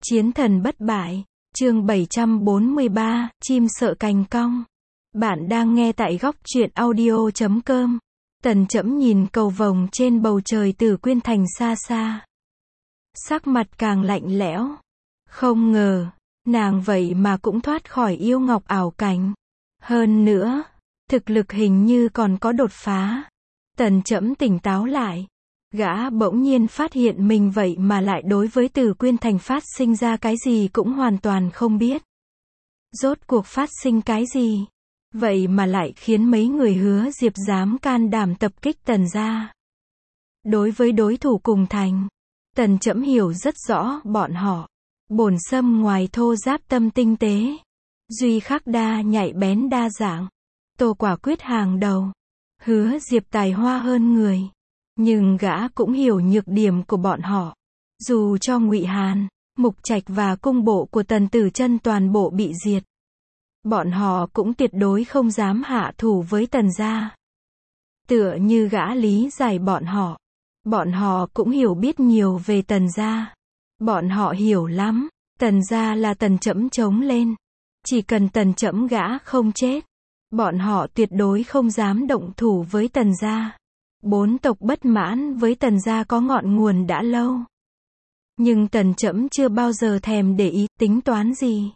Chiến thần bất bại, chương 743, chim sợ cành cong. Bạn đang nghe tại góc truyện audio.com. Tần Chẫm nhìn cầu vồng trên bầu trời Tử Quyên Thành xa xa. Sắc mặt càng lạnh lẽo. Không ngờ, nàng vậy mà cũng thoát khỏi yêu ngọc ảo cảnh. Hơn nữa, thực lực hình như còn có đột phá. Tần Chẫm tỉnh táo lại. Gã bỗng nhiên phát hiện mình vậy mà lại đối với Tử Quyên Thành phát sinh ra cái gì cũng hoàn toàn không biết. Rốt cuộc phát sinh cái gì? Vậy mà lại khiến mấy người Hứa Diệp dám can đảm tập kích Tần gia. Đối với đối thủ cùng thành, Tần Chẫm hiểu rất rõ bọn họ. Bổn Sâm ngoài thô giáp tâm tinh tế, duy khắc đa nhạy bén đa dạng, Tô quả quyết hàng đầu. Hứa Diệp tài hoa hơn người, nhưng gã cũng hiểu nhược điểm của bọn họ. Dù cho Ngụy Hàn, Mục Trạch và cung bộ của Tần Tử Chân toàn bộ bị diệt, bọn họ cũng tuyệt đối không dám hạ thủ với Tần gia. Tựa như gã lý giải bọn họ cũng hiểu biết nhiều về Tần gia. Bọn họ hiểu lắm, Tần gia là Tần Chẫm chống lên. Chỉ cần Tần Chẫm gã không chết, bọn họ tuyệt đối không dám động thủ với Tần gia. Bốn tộc bất mãn với Tần gia có ngọn nguồn đã lâu. Nhưng Tần Chẫm chưa bao giờ thèm để ý tính toán gì.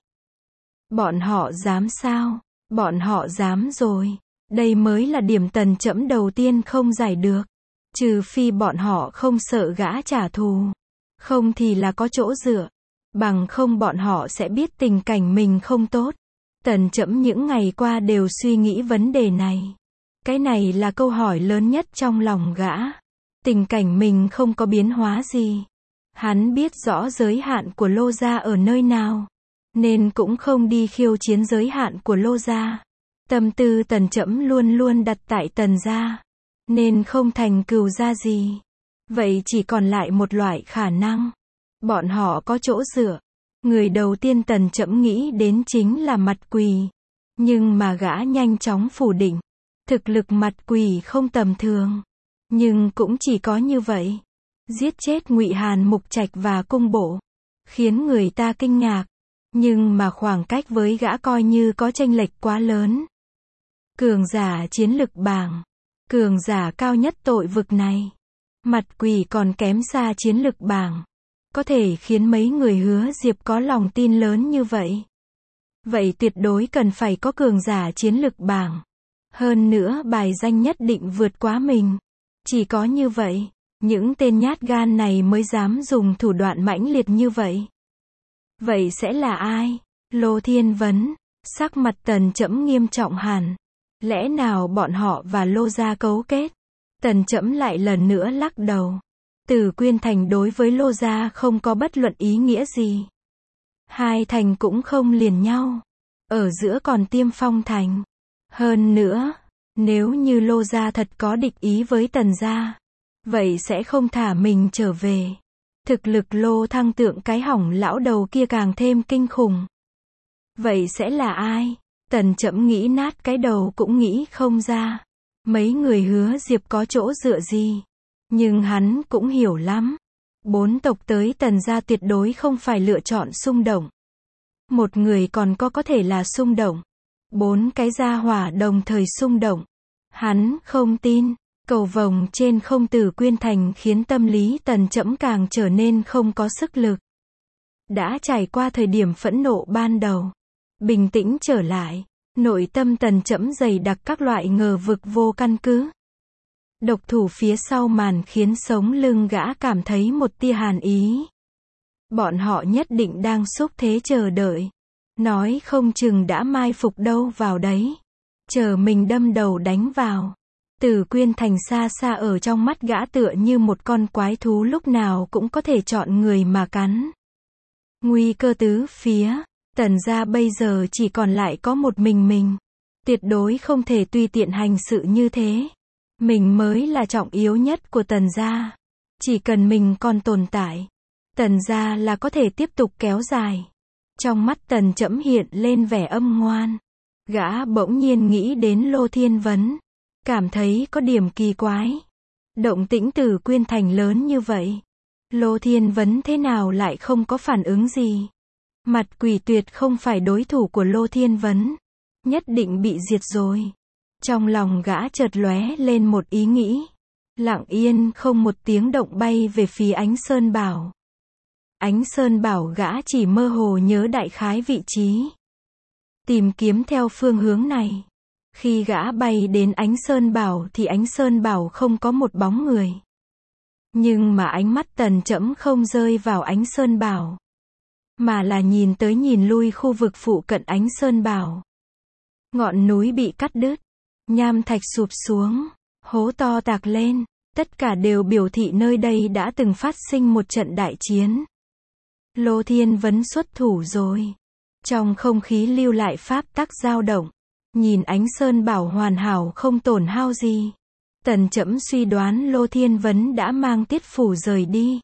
Bọn họ dám sao? Bọn họ dám rồi. Đây mới là điểm Tần Chẫm đầu tiên không giải được. Trừ phi bọn họ không sợ gã trả thù. Không thì là có chỗ dựa. Bằng không bọn họ sẽ biết tình cảnh mình không tốt. Tần Chẫm những ngày qua đều suy nghĩ vấn đề này. Cái này là câu hỏi lớn nhất trong lòng gã. Tình cảnh mình không có biến hóa gì. Hắn biết rõ giới hạn của Lô gia ở nơi nào, nên cũng không đi khiêu chiến giới hạn của Lô gia. Tâm tư Tần Chẫm luôn luôn đặt tại Tần gia, nên không thành cừu gia gì. Vậy chỉ còn lại một loại khả năng. Bọn họ có chỗ dựa. Người đầu tiên Tần Chẫm nghĩ đến chính là Mặt Quỳ. Nhưng mà gã nhanh chóng phủ định. Thực lực Mặt Quỳ không tầm thường. Nhưng cũng chỉ có như vậy. Giết chết Ngụy Hàn, Mục Trạch và cung bộ, khiến người ta kinh ngạc. Nhưng mà khoảng cách với gã coi như có chênh lệch quá lớn. Cường giả chiến lực bảng, cường giả cao nhất tội vực này, Mặt Quỳ còn kém xa chiến lực bảng. Có thể khiến mấy người Hứa Diệp có lòng tin lớn như vậy. Vậy tuyệt đối cần phải có cường giả chiến lực bảng. Hơn nữa bài danh nhất định vượt quá mình. Chỉ có như vậy, những tên nhát gan này mới dám dùng thủ đoạn mãnh liệt như vậy. Vậy sẽ là ai? Lô Thiên vấn. Sắc mặt Tần Chẫm nghiêm trọng hẳn. Lẽ nào bọn họ và Lô gia cấu kết? Tần Chẫm lại lần nữa lắc đầu. Tử Quyên Thành đối với Lô gia không có bất luận ý nghĩa gì. Hai thành cũng không liền nhau. Ở giữa còn Tiêm Phong Thành. Hơn nữa, nếu như Lô gia thật có địch ý với Tần gia, vậy sẽ không thả mình trở về. Thực lực Lô Thăng Tượng cái hỏng lão đầu kia càng thêm kinh khủng. Vậy sẽ là ai? Tần Chẫm nghĩ nát cái đầu cũng nghĩ không ra. Mấy người Hứa Diệp có chỗ dựa gì? Nhưng hắn cũng hiểu lắm. Bốn tộc tới Tần gia tuyệt đối không phải lựa chọn xung động. Một người còn có thể là xung động. Bốn cái gia hỏa đồng thời xung động. Hắn không tin. Cầu vồng trên không Tử Quyên Thành khiến tâm lý Tần Chẫm càng trở nên không có sức lực. Đã trải qua thời điểm phẫn nộ ban đầu, bình tĩnh trở lại, nội tâm Tần Chẫm dày đặc các loại ngờ vực vô căn cứ. Độc thủ phía sau màn khiến sống lưng gã cảm thấy một tia hàn ý. Bọn họ nhất định đang xúc thế chờ đợi. Nói không chừng đã mai phục đâu vào đấy. Chờ mình đâm đầu đánh vào. Tử Quyên Thành xa xa ở trong mắt gã tựa như một con quái thú lúc nào cũng có thể chọn người mà cắn. Nguy cơ tứ phía. Tần gia bây giờ chỉ còn lại có một mình. Tuyệt đối không thể tùy tiện hành sự như thế. Mình mới là trọng yếu nhất của Tần gia. Chỉ cần mình còn tồn tại, Tần gia là có thể tiếp tục kéo dài. Trong mắt Tần Chẫm hiện lên vẻ âm ngoan. Gã bỗng nhiên nghĩ đến Lô Thiên vấn. Cảm thấy có điểm kỳ quái. Động tĩnh Tử Quyên Thành lớn như vậy. Lô Thiên Vấn thế nào lại không có phản ứng gì? Mặt quỷ tuyệt không phải đối thủ của Lô Thiên Vấn. Nhất định bị diệt rồi. Trong lòng gã chợt lóe lên một ý nghĩ. Lặng yên không một tiếng động bay về phía Ánh Sơn Bảo. Ánh Sơn Bảo gã chỉ mơ hồ nhớ đại khái vị trí. Tìm kiếm theo phương hướng này. Khi gã bay đến Ánh Sơn Bảo thì Ánh Sơn Bảo không có một bóng người. Nhưng mà ánh mắt Tần Chẫm không rơi vào Ánh Sơn Bảo. Mà là nhìn tới nhìn lui khu vực phụ cận Ánh Sơn Bảo. Ngọn núi bị cắt đứt. Nham thạch sụp xuống. Hố to tạc lên. Tất cả đều biểu thị nơi đây đã từng phát sinh một trận đại chiến. Lô Thiên Vấn xuất thủ rồi. Trong không khí lưu lại pháp tắc dao động. Nhìn Ánh Sơn Bảo hoàn hảo không tổn hao gì. Tần Chẫm suy đoán Lô Thiên Vấn đã mang tiết phủ rời đi.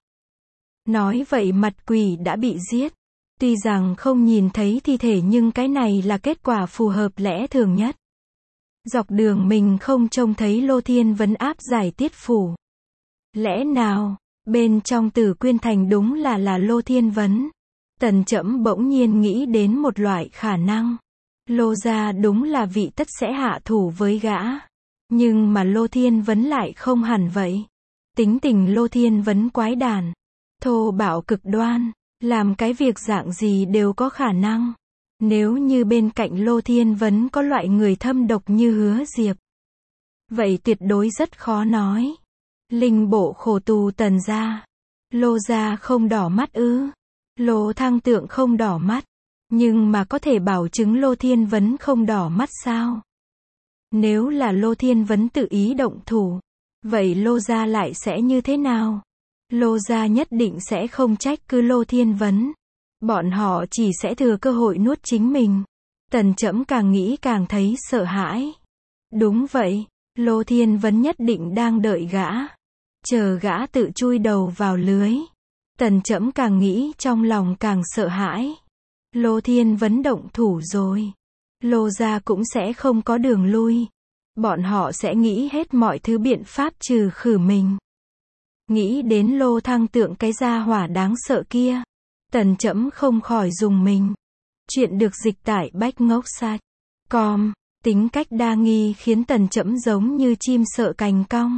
Nói vậy mặt quỷ đã bị giết. Tuy rằng không nhìn thấy thi thể nhưng cái này là kết quả phù hợp lẽ thường nhất. Dọc đường mình không trông thấy Lô Thiên Vấn áp giải tiết phủ. Lẽ nào, bên trong Tử Quyên Thành đúng là Lô Thiên Vấn. Tần Chẫm bỗng nhiên nghĩ đến một loại khả năng. Lô gia đúng là vị tất sẽ hạ thủ với gã. Nhưng mà Lô Thiên Vấn lại không hẳn vậy. Tính tình Lô Thiên Vấn quái đản, thô bạo cực đoan, làm cái việc dạng gì đều có khả năng. Nếu như bên cạnh Lô Thiên Vấn có loại người thâm độc như Hứa Diệp, vậy tuyệt đối rất khó nói. Linh bộ khổ tù Tần gia. Lô gia không đỏ mắt ư? Lô Thăng Tượng không đỏ mắt. Nhưng mà có thể bảo chứng Lô Thiên Vấn không đỏ mắt sao? Nếu là Lô Thiên Vấn tự ý động thủ, vậy Lô gia lại sẽ như thế nào? Lô gia nhất định sẽ không trách cứ Lô Thiên Vấn. Bọn họ chỉ sẽ thừa cơ hội nuốt chính mình. Tần Chẫm càng nghĩ càng thấy sợ hãi. Đúng vậy, Lô Thiên Vấn nhất định đang đợi gã. Chờ gã tự chui đầu vào lưới. Tần Chẫm càng nghĩ trong lòng càng sợ hãi. Lô Thiên Vấn động thủ rồi. Lô gia cũng sẽ không có đường lui. Bọn họ sẽ nghĩ hết mọi thứ biện pháp trừ khử mình. Nghĩ đến Lô Thăng Tượng cái gia hỏa đáng sợ kia. Tần Chẫm không khỏi dùng mình. Chuyện được dịch tại bách-ngốc-sạch.com. Tính cách đa nghi khiến Tần Chẫm giống như chim sợ cành cong.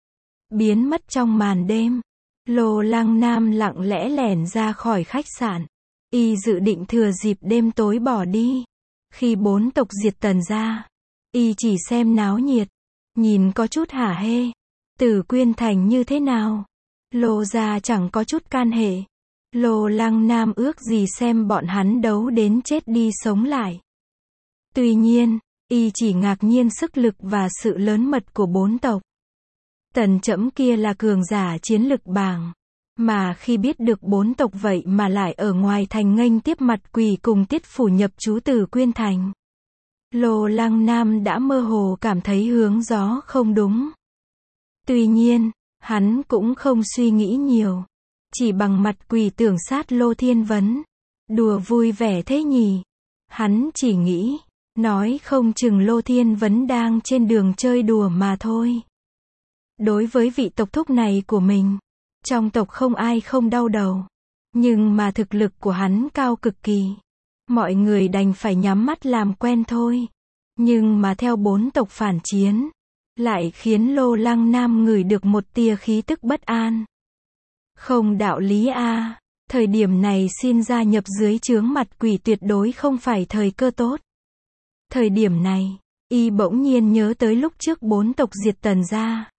Biến mất trong màn đêm. Lô Lăng Nam lặng lẽ lẻn ra khỏi khách sạn. Y dự định thừa dịp đêm tối bỏ đi. Khi 4 tộc diệt Tần gia, y chỉ xem náo nhiệt. Nhìn có chút hả hê. Tử Quyên Thành như thế nào? Lô gia chẳng có chút can hệ. Lô Lăng Nam ước gì xem bọn hắn đấu đến chết đi sống lại. Tuy nhiên, y chỉ ngạc nhiên sức lực và sự lớn mật của 4 tộc. Tần Chẫm kia là cường giả chiến lực bảng. Mà khi biết được 4 tộc vậy mà lại ở ngoài thành nghênh tiếp mặt quỷ cùng tiết phủ nhập trú Tử Quyên Thành. Lô Lăng Nam đã mơ hồ cảm thấy hướng gió không đúng. Tuy nhiên, hắn cũng không suy nghĩ nhiều. Chỉ bằng mặt quỷ tưởng sát Lô Thiên Vấn. Đùa vui vẻ thế nhỉ. Hắn chỉ nghĩ, nói không chừng Lô Thiên Vấn đang trên đường chơi đùa mà thôi. Đối với vị tộc thúc này của mình, trong tộc không ai không đau đầu. Nhưng mà thực lực của hắn cao cực kỳ. Mọi người đành phải nhắm mắt làm quen thôi. Nhưng mà theo 4 tộc phản chiến, lại khiến Lô Lăng Nam ngửi được một tia khí tức bất an. Không đạo lý a. Thời điểm này xin gia nhập dưới trướng mặt quỷ tuyệt đối không phải thời cơ tốt. Thời điểm này, y bỗng nhiên nhớ tới lúc trước 4 tộc diệt Tần gia.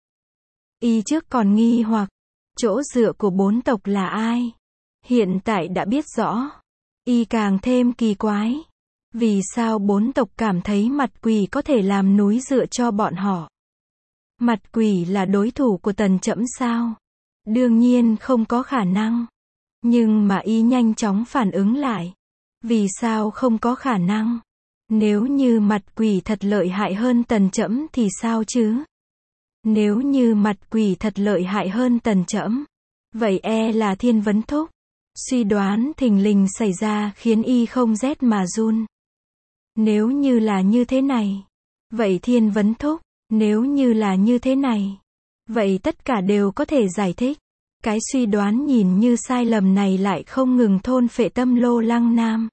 Y trước còn nghi hoặc, chỗ dựa của 4 tộc là ai? Hiện tại đã biết rõ. Y càng thêm kỳ quái. Vì sao 4 tộc cảm thấy mặt quỷ có thể làm núi dựa cho bọn họ? Mặt quỷ là đối thủ của Tần Chẫm sao? Đương nhiên không có khả năng. Nhưng mà y nhanh chóng phản ứng lại. Vì sao không có khả năng? Nếu như mặt quỷ thật lợi hại hơn Tần Chẫm thì sao chứ? Nếu như mặt quỷ thật lợi hại hơn Tần Chẫm, vậy e là Thiên Vấn thúc. Suy đoán thình lình xảy ra khiến y không rét mà run. Nếu như là như thế này, vậy Thiên Vấn thúc, nếu như là như thế này, vậy tất cả đều có thể giải thích. Cái suy đoán nhìn như sai lầm này lại không ngừng thôn phệ tâm Lô Lăng Nam.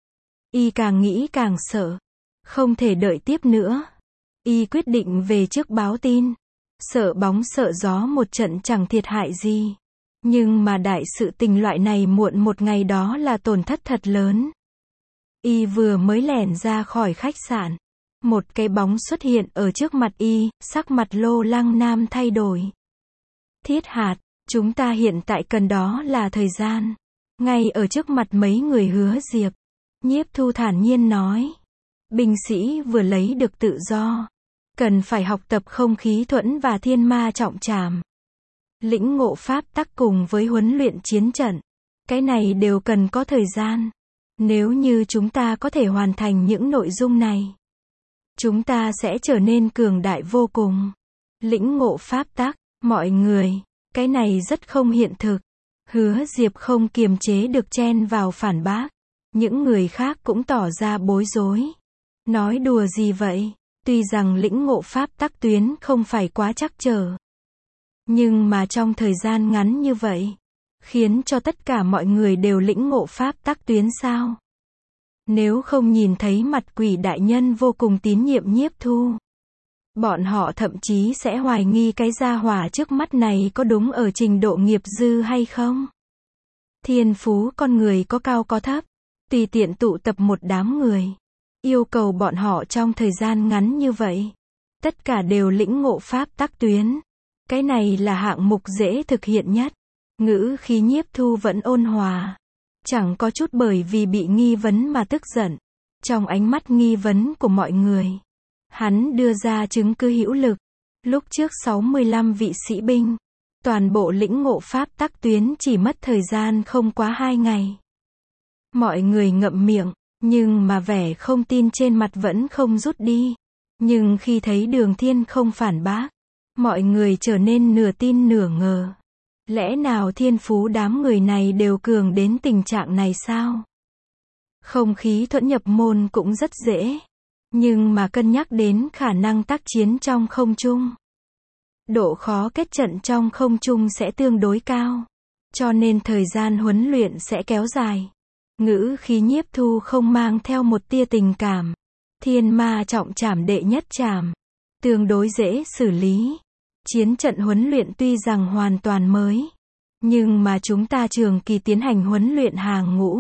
Y càng nghĩ càng sợ. Không thể đợi tiếp nữa. Y quyết định về trước báo tin. Sợ bóng sợ gió một trận chẳng thiệt hại gì. Nhưng mà đại sự tình loại này muộn một ngày đó là tổn thất thật lớn. Y vừa mới lẻn ra khỏi khách sạn. Một cái bóng xuất hiện ở trước mặt Y, sắc mặt Lô Lăng Nam thay đổi. Thiết Hạt, chúng ta hiện tại cần đó là thời gian. Ngay ở trước mặt mấy người Hứa Diệp. Nhiếp Thu thản nhiên nói. Binh sĩ vừa lấy được tự do. Cần phải học tập không khí thuẫn và thiên ma trọng trảm. Lĩnh ngộ pháp tắc cùng với huấn luyện chiến trận. Cái này đều cần có thời gian. Nếu như chúng ta có thể hoàn thành những nội dung này, chúng ta sẽ trở nên cường đại vô cùng. Lĩnh ngộ pháp tắc, mọi người, cái này rất không hiện thực. Hứa Diệp không kiềm chế được chen vào phản bác. Những người khác cũng tỏ ra bối rối. Nói đùa gì vậy? Tuy rằng lĩnh ngộ pháp tắc tuyến không phải quá trắc trở. Nhưng mà trong thời gian ngắn như vậy, khiến cho tất cả mọi người đều lĩnh ngộ pháp tắc tuyến sao? Nếu không nhìn thấy mặt Quỷ đại nhân vô cùng tín nhiệm Nhiếp Thu, bọn họ thậm chí sẽ hoài nghi cái gia hỏa trước mắt này có đúng ở trình độ nghiệp dư hay không. Thiên phú con người có cao có thấp, tùy tiện tụ tập một đám người, yêu cầu bọn họ trong thời gian ngắn như vậy, tất cả đều lĩnh ngộ pháp tắc tuyến. Cái này là hạng mục dễ thực hiện nhất. Ngữ khí Nhiếp Thu vẫn ôn hòa. Chẳng có chút bởi vì bị nghi vấn mà tức giận. Trong ánh mắt nghi vấn của mọi người, hắn đưa ra chứng cứ hữu lực. Lúc trước 65 vị sĩ binh, toàn bộ lĩnh ngộ pháp tắc tuyến chỉ mất thời gian không quá 2 ngày. Mọi người ngậm miệng, nhưng mà vẻ không tin trên mặt vẫn không rút đi. Nhưng khi thấy Đường Thiên không phản bác, mọi người trở nên nửa tin nửa ngờ. Lẽ nào thiên phú đám người này đều cường đến tình trạng này sao? Không khí thuẫn nhập môn cũng rất dễ. Nhưng mà cân nhắc đến khả năng tác chiến trong không trung, độ khó kết trận trong không trung sẽ tương đối cao. Cho nên thời gian huấn luyện sẽ kéo dài. Ngữ khí Nhiếp Thu không mang theo một tia tình cảm. Thiên ma trọng trảm đệ nhất trảm. Tương đối dễ xử lý. Chiến trận huấn luyện tuy rằng hoàn toàn mới, nhưng mà chúng ta trường kỳ tiến hành huấn luyện hàng ngũ.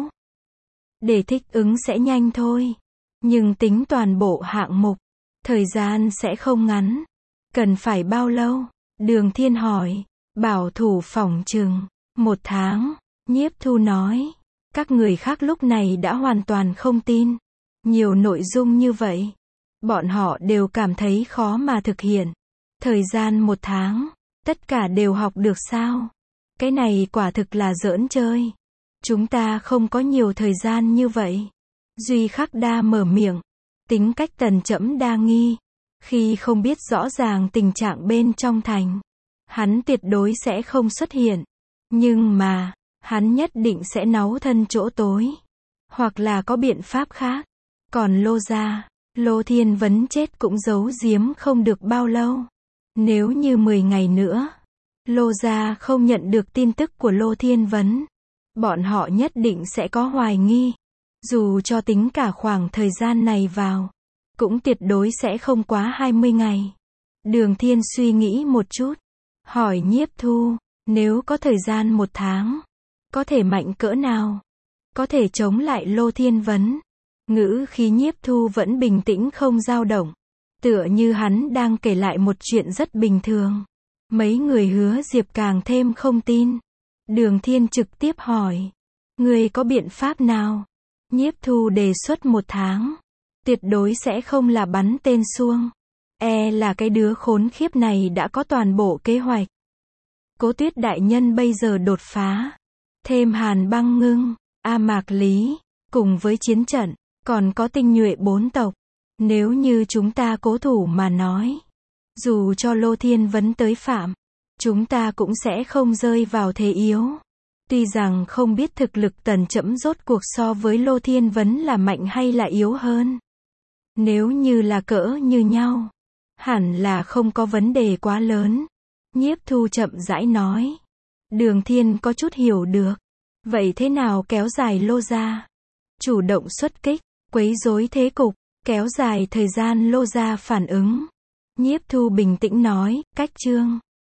Để thích ứng sẽ nhanh thôi. Nhưng tính toàn bộ hạng mục, thời gian sẽ không ngắn. Cần phải bao lâu? Đường Thiên hỏi. Bảo thủ phỏng chừng 1 tháng. Nhiếp Thu nói. Các người khác lúc này đã hoàn toàn không tin. Nhiều nội dung như vậy, bọn họ đều cảm thấy khó mà thực hiện. Thời gian 1 tháng, tất cả đều học được sao? Cái này quả thực là giỡn chơi. Chúng ta không có nhiều thời gian như vậy. Duy Khắc Đa mở miệng. Tính cách Tần Chẫm đa nghi. Khi không biết rõ ràng tình trạng bên trong thành, hắn tuyệt đối sẽ không xuất hiện. Nhưng mà, hắn nhất định sẽ náu thân chỗ tối. Hoặc là có biện pháp khác. Còn Lô gia, Lô Thiên Vấn chết cũng giấu giếm không được bao lâu. Nếu như 10 ngày nữa, Lô gia không nhận được tin tức của Lô Thiên Vấn, bọn họ nhất định sẽ có hoài nghi. Dù cho tính cả khoảng thời gian này vào, cũng tuyệt đối sẽ không quá 20 ngày. Đường Thiên suy nghĩ một chút, hỏi Nhiếp Thu, nếu có thời gian 1 tháng, có thể mạnh cỡ nào? Có thể chống lại Lô Thiên Vấn? Ngữ khí Nhiếp Thu vẫn bình tĩnh không dao động. Tựa như hắn đang kể lại một chuyện rất bình thường. Mấy người Hứa Diệp càng thêm không tin. Đường Thiên trực tiếp hỏi. Người có biện pháp nào? Nhiếp Thu đề xuất 1 tháng. Tuyệt đối sẽ không là bắn tên suông. Là cái đứa khốn khiếp này đã có toàn bộ kế hoạch. Cố Tuyết đại nhân bây giờ đột phá. Thêm Hàn Băng Ngưng, A Mạc Lý, cùng với chiến trận, còn có tinh nhuệ 4 tộc. Nếu như chúng ta cố thủ mà nói, dù cho Lô Thiên Vấn tới phạm, chúng ta cũng sẽ không rơi vào thế yếu. Tuy rằng không biết thực lực Tần Chẫm rốt cuộc so với Lô Thiên Vấn là mạnh hay là yếu hơn. Nếu như là cỡ như nhau, hẳn là không có vấn đề quá lớn. Nhiếp Thu chậm rãi nói. Đường Thiên có chút hiểu được. Vậy thế nào kéo dài lô gia? Chủ động xuất kích, quấy rối thế cục, kéo dài thời gian lô gia phản ứng. Nhiếp Thu bình tĩnh nói, cách chương.